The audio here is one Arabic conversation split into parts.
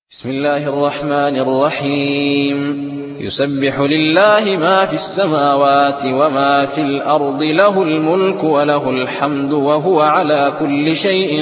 بسم الله الرحمن الرحيم يسبح لله ما في السماوات وما في الأرض له الملك وله الحمد وهو على كل شيء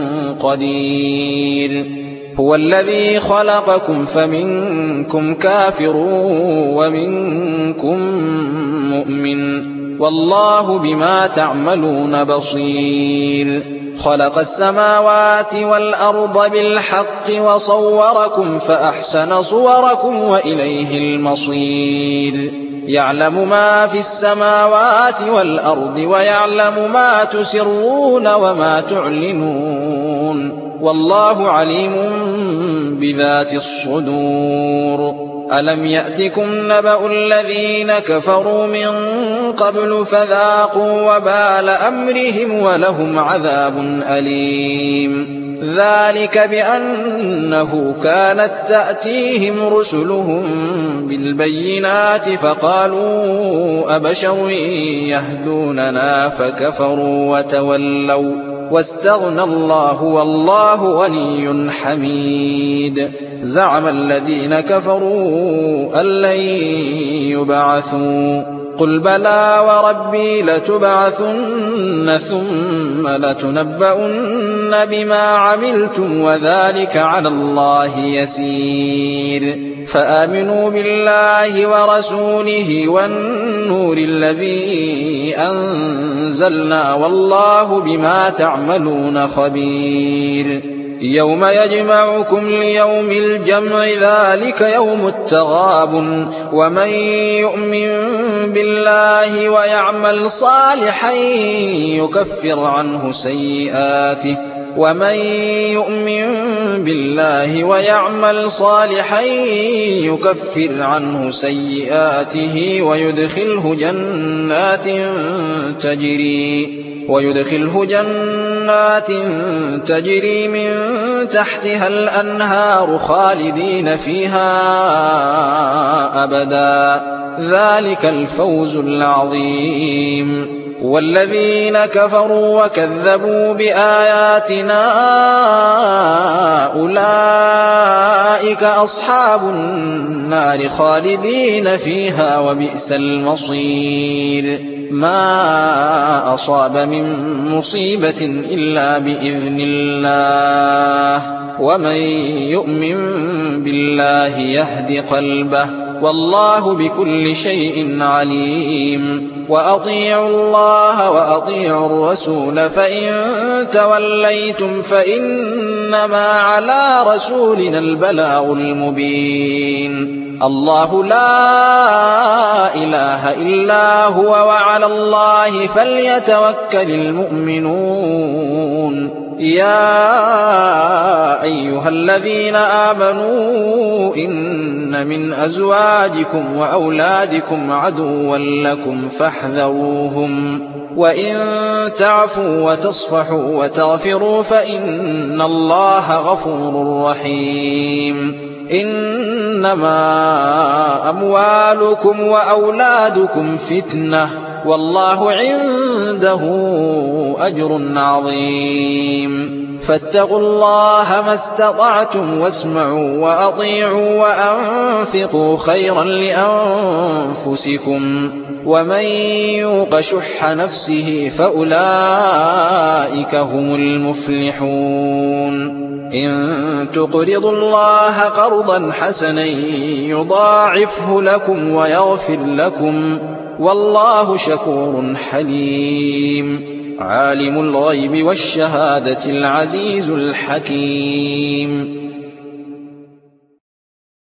قدير هو الذي خلقكم فمنكم كافر ومنكم مؤمن والله بما تعملون بصير خلق السماوات والأرض بالحق وصوركم فأحسن صوركم وإليه المصير يعلم ما في السماوات والأرض ويعلم ما تسرون وما تعلنون والله عليم بذات الصدور ألم يأتكم نبأ الذين كفروا من قبل فذاقوا وبال أمرهم ولهم عذاب أليم ذلك بأنه كانت تأتيهم رسلهم بالبينات فقالوا أبشر يهدوننا فكفروا وتولوا واستغنى الله والله غني حميد زعم الذين كفروا أن لن يبعثوا قل بلى وربي لتبعثن ثم لتنبؤن بما عملتم وذلك على الله يسير فآمنوا بالله ورسوله والنور الذي أنزلنا والله بما تعملون خبير يوم يجمعكم ليوم الجمع ذلك يوم التغابن ومن يؤمن بالله ويعمل صالحا يكفر عنه سيئاته ويدخله جنات تجري من تحتها الأنهار خالدين فيها أبدا ذلك الفوز العظيم والذين كفروا وكذبوا بآياتنا أولئك أصحاب النار خالدين فيها وبئس المصير ما أصاب من مصيبة إلا بإذن الله ومن يؤمن بالله يهد قلبه والله بكل شيء عليم وأطيعوا الله وأطيعوا الرسول فإن توليتم فإنما على رسولنا البلاغ المبين الله لا إله إلا هو وعلى الله فليتوكل المؤمنون يا أيها الذين آمنوا إن من أزواجكم وأولادكم عدوا لكم فاحذروهم وإن تعفوا وتصفحوا وتغفروا فإن الله غفور رحيم إنما أموالكم وأولادكم فتنة والله عنده أجر عظيم فاتقوا الله ما استطعتم واسمعوا وأطيعوا وأنفقوا خيرا لأنفسكم ومن يوق شح نفسه فأولئك هم المفلحون إن تقرضوا الله قرضا حسنا يضاعفه لكم ويغفر لكم والله شكور حليم عالم الغيب والشهادة العزيز الحكيم